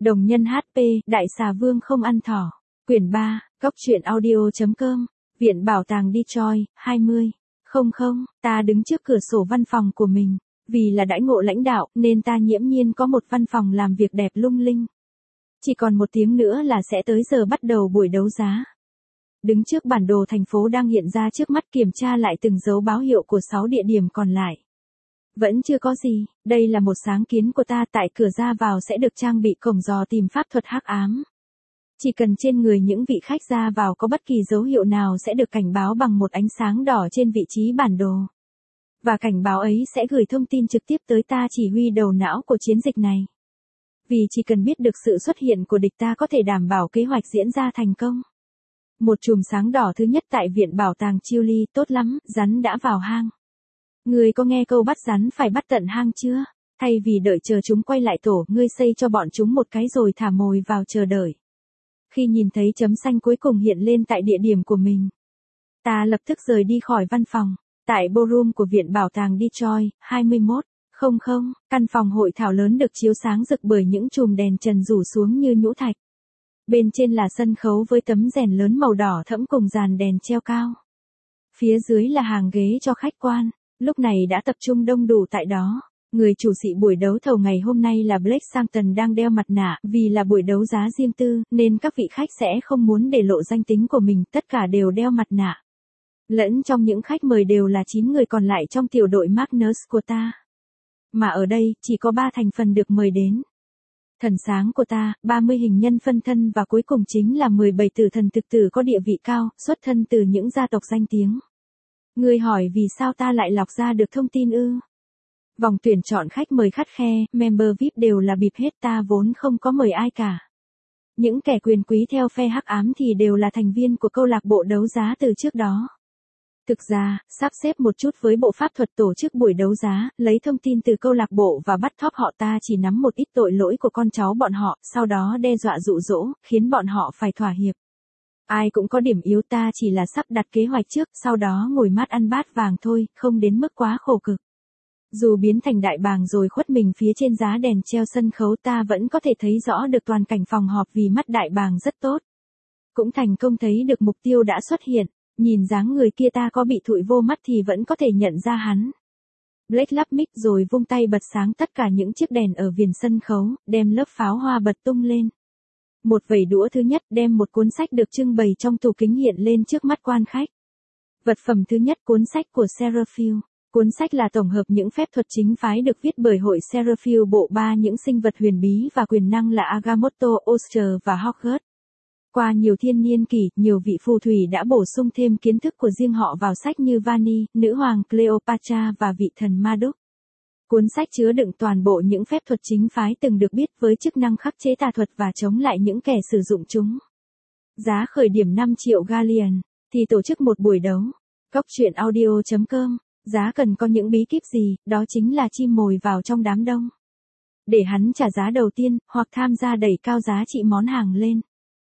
Đồng nhân HP, Đại xà vương không ăn thỏ. Quyển 3, Góc truyện audio.com, Viện Bảo tàng Detroit, 20. Ta đứng trước cửa sổ văn phòng của mình. Vì là đãi ngộ lãnh đạo nên ta nghiễm nhiên có một văn phòng làm việc đẹp lung linh. Chỉ còn 1 tiếng nữa là sẽ tới giờ bắt đầu buổi đấu giá. Đứng trước bản đồ thành phố đang hiện ra trước mắt, kiểm tra lại từng dấu báo hiệu của 6 địa điểm còn lại. Vẫn chưa có gì, đây là một sáng kiến của ta. Tại cửa ra vào sẽ được trang bị cổng dò tìm pháp thuật hắc ám. Chỉ cần trên người những vị khách ra vào có bất kỳ dấu hiệu nào sẽ được cảnh báo bằng một ánh sáng đỏ trên vị trí bản đồ. Và cảnh báo ấy sẽ gửi thông tin trực tiếp tới ta chỉ huy đầu não của chiến dịch này. Vì chỉ cần biết được sự xuất hiện của địch ta có thể đảm bảo kế hoạch diễn ra thành công. Một chùm sáng đỏ thứ nhất tại Viện Bảo tàng Chili, tốt lắm, rắn đã vào hang. Ngươi có nghe câu bắt rắn phải bắt tận hang chưa? Thay vì đợi chờ chúng quay lại tổ, ngươi xây cho bọn chúng một cái rồi thả mồi vào chờ đợi. Khi nhìn thấy chấm xanh cuối cùng hiện lên tại địa điểm của mình, ta lập tức rời đi khỏi văn phòng. Tại ballroom của Viện Bảo tàng Detroit, 21. Căn phòng hội thảo lớn được chiếu sáng rực bởi những chùm đèn trần rủ xuống như nhũ thạch. Bên trên là sân khấu với tấm rèn lớn màu đỏ thẫm cùng dàn đèn treo cao. Phía dưới là hàng ghế cho khách quan, lúc này đã tập trung đông đủ tại đó. Người chủ sĩ buổi đấu thầu ngày hôm nay là Blake Shelton đang đeo mặt nạ. Vì là buổi đấu giá riêng tư, nên các vị khách sẽ không muốn để lộ danh tính của mình, tất cả đều đeo mặt nạ. Lẫn trong những khách mời đều là 9 người còn lại trong tiểu đội Magnus của ta. Mà ở đây, chỉ có 3 thành phần được mời đến. Thần sáng của ta, 30 hình nhân phân thân và cuối cùng chính là 17 tử thần thực tử có địa vị cao, xuất thân từ những gia tộc danh tiếng. Ngươi hỏi vì sao ta lại lọc ra được thông tin ư? Vòng tuyển chọn khách mời khắt khe, member VIP đều là bịp hết, ta vốn không có mời ai cả. Những kẻ quyền quý theo phe hắc ám thì đều là thành viên của câu lạc bộ đấu giá từ trước đó. Thực ra, sắp xếp một chút với bộ pháp thuật tổ chức buổi đấu giá, lấy thông tin từ câu lạc bộ và bắt thóp họ, ta chỉ nắm một ít tội lỗi của con cháu bọn họ, sau đó đe dọa dụ dỗ, khiến bọn họ phải thỏa hiệp. Ai cũng có điểm yếu, ta chỉ là sắp đặt kế hoạch trước, sau đó ngồi mát ăn bát vàng thôi, không đến mức quá khổ cực. Dù biến thành đại bàng rồi khuất mình phía trên giá đèn treo sân khấu, ta vẫn có thể thấy rõ được toàn cảnh phòng họp vì mắt đại bàng rất tốt. Cũng thành công thấy được mục tiêu đã xuất hiện. Nhìn dáng người kia ta có bị thụi vô mắt thì vẫn có thể nhận ra hắn. Blake lắp mic rồi vung tay bật sáng tất cả những chiếc đèn ở viền sân khấu, đem lớp pháo hoa bật tung lên. Một vẩy đũa thứ nhất đem một cuốn sách được trưng bày trong tủ kính hiện lên trước mắt quan khách. Vật phẩm thứ nhất, cuốn sách của Seraphil. Cuốn sách là tổng hợp những phép thuật chính phái được viết bởi hội Seraphil bộ 3, những sinh vật huyền bí và quyền năng là Agamotto, Oscar và Hogwarts. Qua nhiều thiên niên kỷ, nhiều vị phù thủy đã bổ sung thêm kiến thức của riêng họ vào sách như Vani, nữ hoàng Cleopatra và vị thần Marduk. Cuốn sách chứa đựng toàn bộ những phép thuật chính phái từng được biết với chức năng khắc chế tà thuật và chống lại những kẻ sử dụng chúng. Giá khởi điểm 5 triệu galleon, thì tổ chức một buổi đấu. Góc truyện audio.com, giá cần có những bí kíp gì, đó chính là chim mồi vào trong đám đông. Để hắn trả giá đầu tiên, hoặc tham gia đẩy cao giá trị món hàng lên.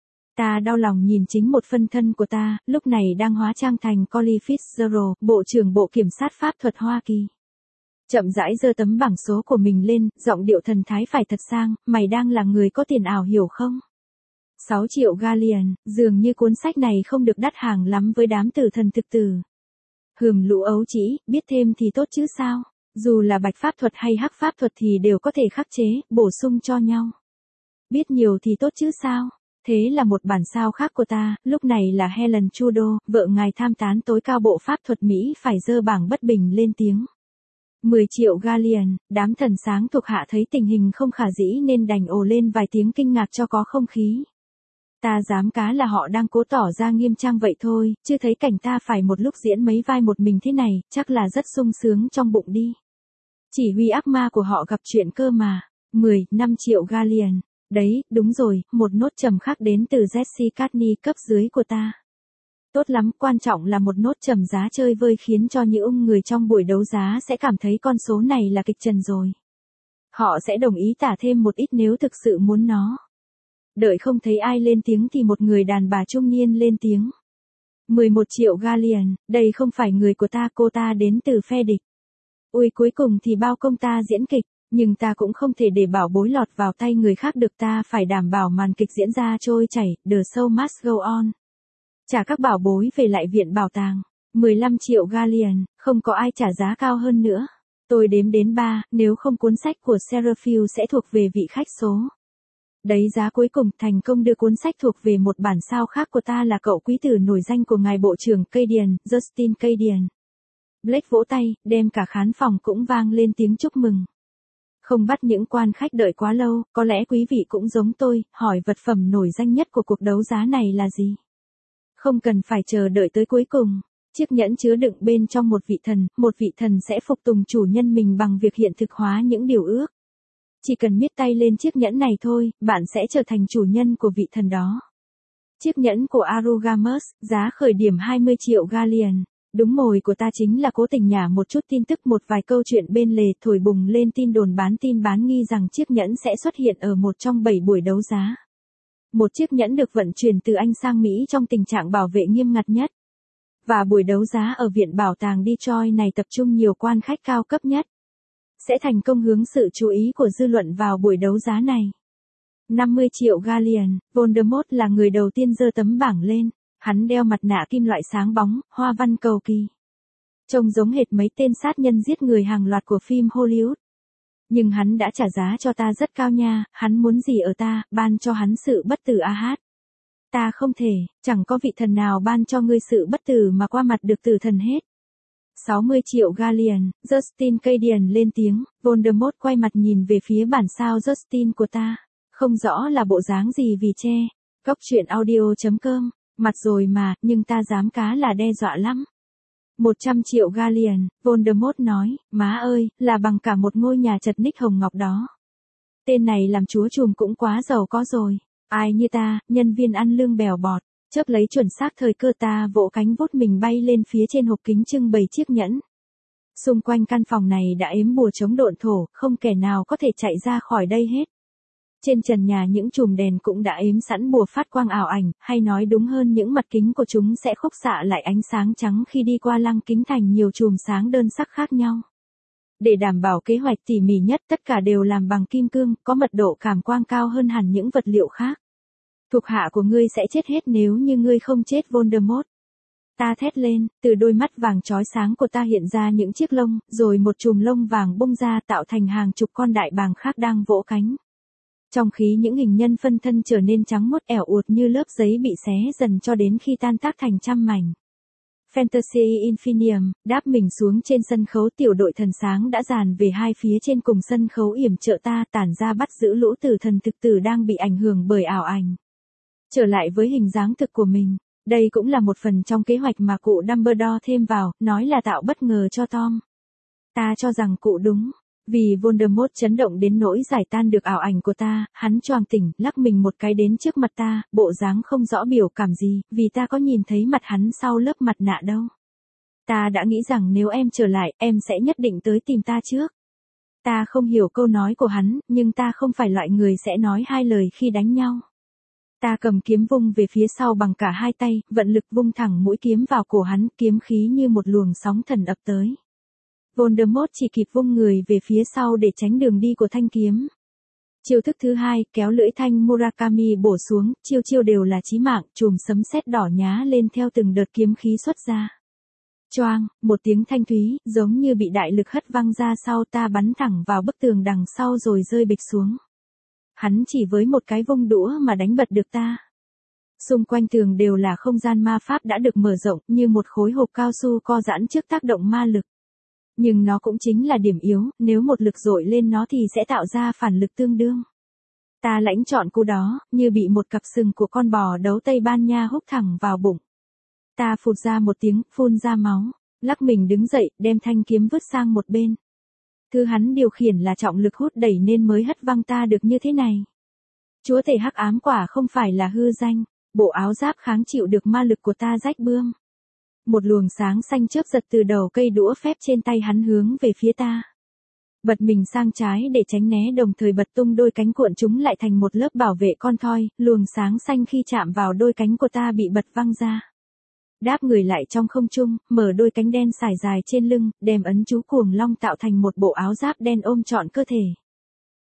Ta đau lòng nhìn chính một phân thân của ta, lúc này đang hóa trang thành Colin Fitzgerald, Bộ trưởng Bộ Kiểm sát Pháp thuật Hoa Kỳ. Chậm rãi giơ tấm bảng số của mình lên, giọng điệu thần thái phải thật sang, mày đang là người có tiền ảo hiểu không? 6 triệu galleon, dường như cuốn sách này không được đắt hàng lắm với đám tử thần thực tử. Lũ ấu trĩ, biết thêm thì tốt chứ sao? Dù là bạch pháp thuật hay hắc pháp thuật thì đều có thể khắc chế, bổ sung cho nhau. Biết nhiều thì tốt chứ sao? Thế là một bản sao khác của ta, lúc này là Helen Trudeau, vợ ngài tham tán tối cao bộ pháp thuật Mỹ phải giơ bảng bất bình lên tiếng. 10 triệu galleon, đám thần sáng thuộc hạ thấy tình hình không khả dĩ nên đành ồ lên vài tiếng kinh ngạc cho có không khí. Ta dám cá là họ đang cố tỏ ra nghiêm trang vậy thôi, chứ thấy cảnh ta phải một lúc diễn mấy vai một mình thế này, chắc là rất sung sướng trong bụng đi. Chỉ huy ác ma của họ gặp chuyện cơ mà. 5 triệu galleon. Đấy, đúng rồi, một nốt trầm khác đến từ Jesse Cartney cấp dưới của ta. Tốt lắm, quan trọng là một nốt trầm giá chơi vơi khiến cho những người trong buổi đấu giá sẽ cảm thấy con số này là kịch trần rồi. Họ sẽ đồng ý tả thêm một ít nếu thực sự muốn nó. Đợi không thấy ai lên tiếng thì một người đàn bà trung niên lên tiếng. 11 triệu galleon, đây không phải người của ta, cô ta đến từ phe địch. Ui, cuối cùng thì bao công ta diễn kịch. Nhưng ta cũng không thể để bảo bối lọt vào tay người khác được, ta phải đảm bảo màn kịch diễn ra trôi chảy, the show must go on. Trả các bảo bối về lại viện bảo tàng. 15 triệu galleon, không có ai trả giá cao hơn nữa. Tôi đếm đến 3, nếu không cuốn sách của Seraphil sẽ thuộc về vị khách số. Đấy, giá cuối cùng thành công đưa cuốn sách thuộc về một bản sao khác của ta là cậu quý tử nổi danh của ngài Bộ trưởng Cadian, Justin Cadian. Blake vỗ tay, đem cả khán phòng cũng vang lên tiếng chúc mừng. Không bắt những quan khách đợi quá lâu, có lẽ quý vị cũng giống tôi, hỏi vật phẩm nổi danh nhất của cuộc đấu giá này là gì? Không cần phải chờ đợi tới cuối cùng. Chiếc nhẫn chứa đựng bên trong một vị thần sẽ phục tùng chủ nhân mình bằng việc hiện thực hóa những điều ước. Chỉ cần miết tay lên chiếc nhẫn này thôi, bạn sẽ trở thành chủ nhân của vị thần đó. Chiếc nhẫn của Arugamus, giá khởi điểm 20 triệu galleon. Đúng, mồi của ta chính là cố tình nhả một chút tin tức, một vài câu chuyện bên lề, thổi bùng lên tin đồn bán nghi rằng chiếc nhẫn sẽ xuất hiện ở một trong 7 buổi đấu giá. Một chiếc nhẫn được vận chuyển từ Anh sang Mỹ trong tình trạng bảo vệ nghiêm ngặt nhất. Và buổi đấu giá ở Viện Bảo tàng Detroit này tập trung nhiều quan khách cao cấp nhất. Sẽ thành công hướng sự chú ý của dư luận vào buổi đấu giá này. 50 triệu galleon, Voldemort là người đầu tiên giơ tấm bảng lên. Hắn đeo mặt nạ kim loại sáng bóng, hoa văn cầu kỳ. Trông giống hệt mấy tên sát nhân giết người hàng loạt của phim Hollywood. Nhưng hắn đã trả giá cho ta rất cao nha, hắn muốn gì ở ta, ban cho hắn sự bất tử hát. Ta không thể, chẳng có vị thần nào ban cho ngươi sự bất tử mà qua mặt được tử thần hết. 60 triệu galleon, Justin Cadian lên tiếng, Voldemort quay mặt nhìn về phía bản sao Justin của ta. Không rõ là bộ dáng gì vì che. Góc truyện audio.com, mặt rồi mà, nhưng ta dám cá là đe dọa lắm. 100 triệu galleon, Voldemort nói, má ơi, là bằng cả một ngôi nhà chật ních hồng ngọc đó. Tên này làm chúa trùm cũng quá giàu có rồi. Ai như ta, nhân viên ăn lương bèo bọt, chớp lấy chuẩn xác thời cơ, ta vỗ cánh vút mình bay lên phía trên hộp kính trưng bày chiếc nhẫn. Xung quanh căn phòng này đã ếm bùa chống độn thổ, không kẻ nào có thể chạy ra khỏi đây hết. Trên trần nhà những chùm đèn cũng đã ếm sẵn bùa phát quang ảo ảnh, hay nói đúng hơn những mặt kính của chúng sẽ khúc xạ lại ánh sáng trắng khi đi qua lăng kính thành nhiều chùm sáng đơn sắc khác nhau. Để đảm bảo kế hoạch tỉ mỉ nhất, tất cả đều làm bằng kim cương, có mật độ cảm quang cao hơn hẳn những vật liệu khác. Thuộc hạ của ngươi sẽ chết hết nếu như ngươi không chết, Voldemort. Ta thét lên, từ đôi mắt vàng chói sáng của ta hiện ra những chiếc lông, rồi một chùm lông vàng bung ra tạo thành hàng chục con đại bàng khác đang vỗ cánh. Trong khí những hình nhân phân thân trở nên trắng muốt ẻo uột như lớp giấy bị xé dần cho đến khi tan tác thành trăm mảnh. Fantasy Infinium, đáp mình xuống trên sân khấu, tiểu đội thần sáng đã dàn về hai phía trên cùng sân khấu yểm trợ ta, tản ra bắt giữ lũ tử thần thực tử đang bị ảnh hưởng bởi ảo ảnh. Trở lại với hình dáng thực của mình, đây cũng là một phần trong kế hoạch mà cụ Dumbledore thêm vào, nói là tạo bất ngờ cho Tom. Ta cho rằng cụ đúng. Vì Voldemort chấn động đến nỗi giải tan được ảo ảnh của ta, hắn choàng tỉnh, lắc mình một cái đến trước mặt ta, bộ dáng không rõ biểu cảm gì, vì ta có nhìn thấy mặt hắn sau lớp mặt nạ đâu. Ta đã nghĩ rằng nếu em trở lại, em sẽ nhất định tới tìm ta trước. Ta không hiểu câu nói của hắn, nhưng ta không phải loại người sẽ nói hai lời khi đánh nhau. Ta cầm kiếm vung về phía sau bằng cả hai tay, vận lực vung thẳng mũi kiếm vào cổ hắn, kiếm khí như một luồng sóng thần ập tới. Voldemort chỉ kịp vung người về phía sau để tránh đường đi của thanh kiếm. Chiêu thức thứ hai, kéo lưỡi thanh Murakami bổ xuống, chiêu đều là chí mạng, chùm sấm sét đỏ nhá lên theo từng đợt kiếm khí xuất ra. Choang, một tiếng thanh thúy, giống như bị đại lực hất văng ra sau, ta bắn thẳng vào bức tường đằng sau rồi rơi bịch xuống. Hắn chỉ với một cái vung đũa mà đánh bật được ta. Xung quanh tường đều là không gian ma pháp đã được mở rộng, như một khối hộp cao su co giãn trước tác động ma lực. Nhưng nó cũng chính là điểm yếu, nếu một lực dội lên nó thì sẽ tạo ra phản lực tương đương. Ta lãnh trọn cú đó, như bị một cặp sừng của con bò đấu Tây Ban Nha húc thẳng vào bụng. Ta phụt ra một tiếng, phun ra máu, lắc mình đứng dậy, đem thanh kiếm vứt sang một bên. Thứ hắn điều khiển là trọng lực hút đẩy nên mới hất văng ta được như thế này. Chúa tể hắc ám quả không phải là hư danh, bộ áo giáp kháng chịu được ma lực của ta rách bươm. Một luồng sáng xanh chớp giật từ đầu cây đũa phép trên tay hắn hướng về phía ta. Bật mình sang trái để tránh né, đồng thời bật tung đôi cánh cuộn chúng lại thành một lớp bảo vệ con thoi, luồng sáng xanh khi chạm vào đôi cánh của ta bị bật văng ra. Đáp người lại trong không trung, mở đôi cánh đen sải dài trên lưng, đem ấn chú cuồng long tạo thành một bộ áo giáp đen ôm trọn cơ thể.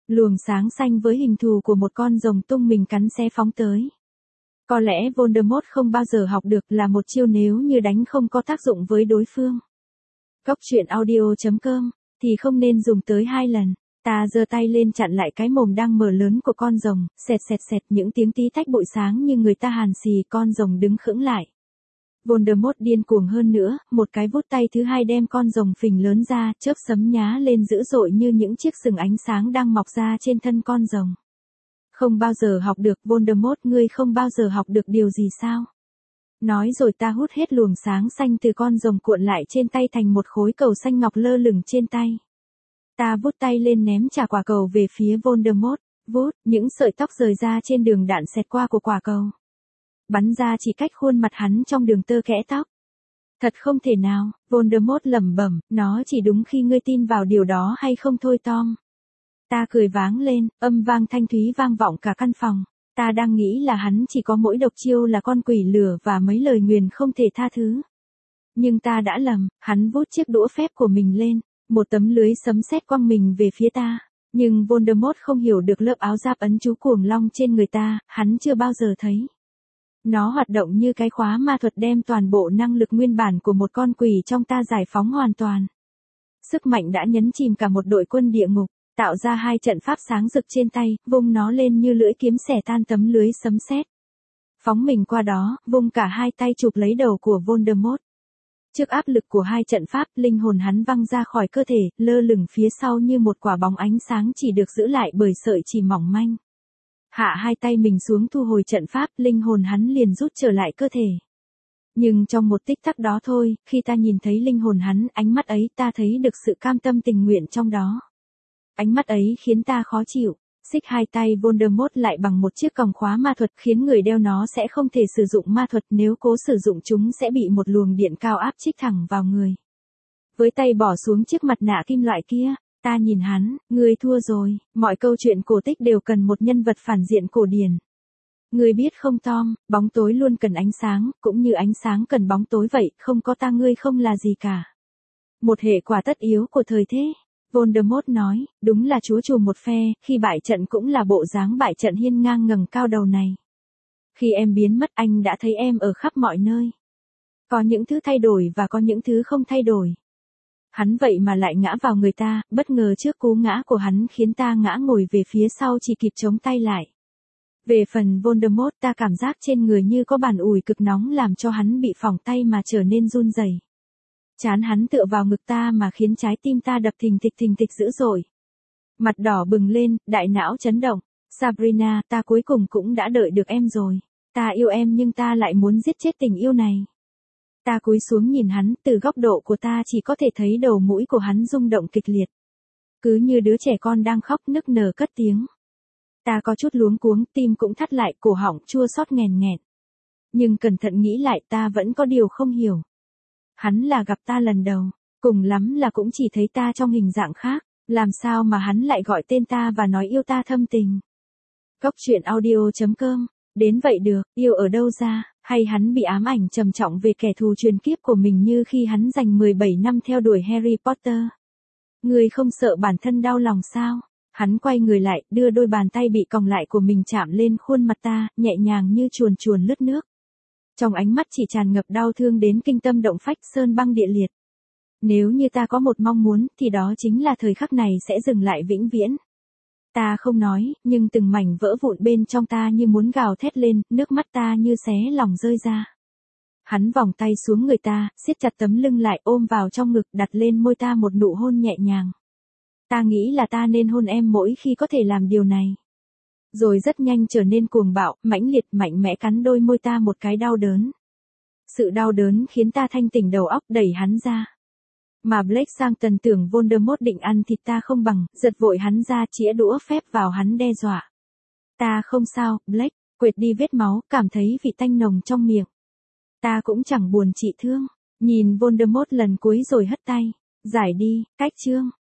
Luồng sáng xanh với hình thù của một con rồng tung mình cắn xé phóng tới. Có lẽ Voldemort không bao giờ học được là một chiêu nếu như đánh không có tác dụng với đối phương. Cốc truyện audio.com thì không nên dùng tới 2 lần. Ta giơ tay lên chặn lại cái mồm đang mở lớn của con rồng, xẹt xẹt xẹt những tiếng tí tách bụi sáng như người ta hàn xì, con rồng đứng khựng lại. Voldemort điên cuồng hơn nữa, một cái vút tay thứ hai đem con rồng phình lớn ra, chớp sấm nhá lên dữ dội như những chiếc sừng ánh sáng đang mọc ra trên thân con rồng. Không bao giờ học được, Voldemort, ngươi không bao giờ học được điều gì sao? Nói rồi ta hút hết luồng sáng xanh từ con rồng cuộn lại trên tay thành một khối cầu xanh ngọc lơ lửng trên tay. Ta vút tay lên ném trả quả cầu về phía Voldemort, vút, những sợi tóc rời ra trên đường đạn xẹt qua của quả cầu. Bắn ra chỉ cách khuôn mặt hắn trong đường tơ kẽ tóc. Thật không thể nào, Voldemort lẩm bẩm, nó chỉ đúng khi ngươi tin vào điều đó hay không thôi Tom. Ta cười váng lên, âm vang thanh thúy vang vọng cả căn phòng. Ta đang nghĩ là hắn chỉ có mỗi độc chiêu là con quỷ lửa và mấy lời nguyền không thể tha thứ. Nhưng ta đã lầm, hắn vút chiếc đũa phép của mình lên, một tấm lưới sấm sét quăng mình về phía ta. Nhưng Voldemort không hiểu được lớp áo giáp ấn chú cuồng long trên người ta, hắn chưa bao giờ thấy. Nó hoạt động như cái khóa ma thuật đem toàn bộ năng lực nguyên bản của một con quỷ trong ta giải phóng hoàn toàn. Sức mạnh đã nhấn chìm cả một đội quân địa ngục, tạo ra 2 trận pháp sáng rực trên tay, vung nó lên như lưỡi kiếm xẻ tan tấm lưới sấm sét. Phóng mình qua đó, vung cả 2 tay chụp lấy đầu của Voldemort. Trước áp lực của 2 trận pháp, linh hồn hắn văng ra khỏi cơ thể, lơ lửng phía sau như một quả bóng ánh sáng chỉ được giữ lại bởi sợi chỉ mỏng manh. Hạ 2 tay mình xuống thu hồi trận pháp, linh hồn hắn liền rút trở lại cơ thể. Nhưng trong một tích tắc đó thôi, khi ta nhìn thấy linh hồn hắn, ánh mắt ấy ta thấy được sự cam tâm tình nguyện trong đó. Ánh mắt ấy khiến ta khó chịu. Xích 2 tay Voldemort lại bằng một chiếc còng khóa ma thuật khiến người đeo nó sẽ không thể sử dụng ma thuật, nếu cố sử dụng chúng sẽ bị một luồng điện cao áp chích thẳng vào người. Với tay bỏ xuống chiếc mặt nạ kim loại kia, ta nhìn hắn, ngươi thua rồi, mọi câu chuyện cổ tích đều cần một nhân vật phản diện cổ điển. Ngươi biết không Tom, bóng tối luôn cần ánh sáng, cũng như ánh sáng cần bóng tối vậy, không có ta ngươi không là gì cả. Một hệ quả tất yếu của thời thế. Voldemort nói, đúng là chúa trù một phe, khi bại trận cũng là bộ dáng bại trận hiên ngang ngẩng cao đầu này. Khi em biến mất anh đã thấy em ở khắp mọi nơi. Có những thứ thay đổi và có những thứ không thay đổi. Hắn vậy mà lại ngã vào người ta, bất ngờ trước cú ngã của hắn khiến ta ngã ngồi về phía sau chỉ kịp chống tay lại. Về phần Voldemort ta cảm giác trên người như có bàn ủi cực nóng làm cho hắn bị phỏng tay mà trở nên run rẩy. Chán hắn tựa vào ngực ta mà khiến trái tim ta đập thình thịch dữ dội. Mặt đỏ bừng lên, đại não chấn động. Sabrina, ta cuối cùng cũng đã đợi được em rồi. Ta yêu em nhưng ta lại muốn giết chết tình yêu này. Ta cúi xuống nhìn hắn, từ góc độ của ta chỉ có thể thấy đầu mũi của hắn rung động kịch liệt. Cứ như đứa trẻ con đang khóc nức nở cất tiếng. Ta có chút luống cuống, tim cũng thắt lại, cổ họng chua xót nghẹn nghẹn. Nhưng cẩn thận nghĩ lại ta vẫn có điều không hiểu. Hắn là gặp ta lần đầu, cùng lắm là cũng chỉ thấy ta trong hình dạng khác, làm sao mà hắn lại gọi tên ta và nói yêu ta thâm tình. Cốc truyện audio.com, đến vậy được, yêu ở đâu ra, hay hắn bị ám ảnh trầm trọng về kẻ thù truyền kiếp của mình như khi hắn dành 17 năm theo đuổi Harry Potter. Ngươi không sợ bản thân đau lòng sao? Hắn quay người lại, đưa đôi bàn tay bị còng lại của mình chạm lên khuôn mặt ta, nhẹ nhàng như chuồn chuồn lướt nước. Trong ánh mắt chỉ tràn ngập đau thương đến kinh tâm động phách, sơn băng địa liệt. Nếu như ta có một mong muốn, thì đó chính là thời khắc này sẽ dừng lại vĩnh viễn. Ta không nói, nhưng từng mảnh vỡ vụn bên trong ta như muốn gào thét lên, nước mắt ta như xé lòng rơi ra. Hắn vòng tay xuống người ta, siết chặt tấm lưng lại, ôm vào trong ngực, đặt lên môi ta một nụ hôn nhẹ nhàng. Ta nghĩ là ta nên hôn em mỗi khi có thể làm điều này. Rồi rất nhanh trở nên cuồng bạo, mãnh liệt, mạnh mẽ cắn đôi môi ta một cái đau đớn. Sự đau đớn khiến ta thanh tỉnh đầu óc, đẩy hắn ra. Mà Blake sang tần tưởng Voldemort định ăn thịt ta không bằng, giật vội hắn ra, chĩa đũa phép vào hắn đe dọa. Ta không sao, Blake, quệt đi vết máu, cảm thấy vị tanh nồng trong miệng. Ta cũng chẳng buồn trị thương, nhìn Voldemort lần cuối rồi hất tay. Giải đi, cách chương.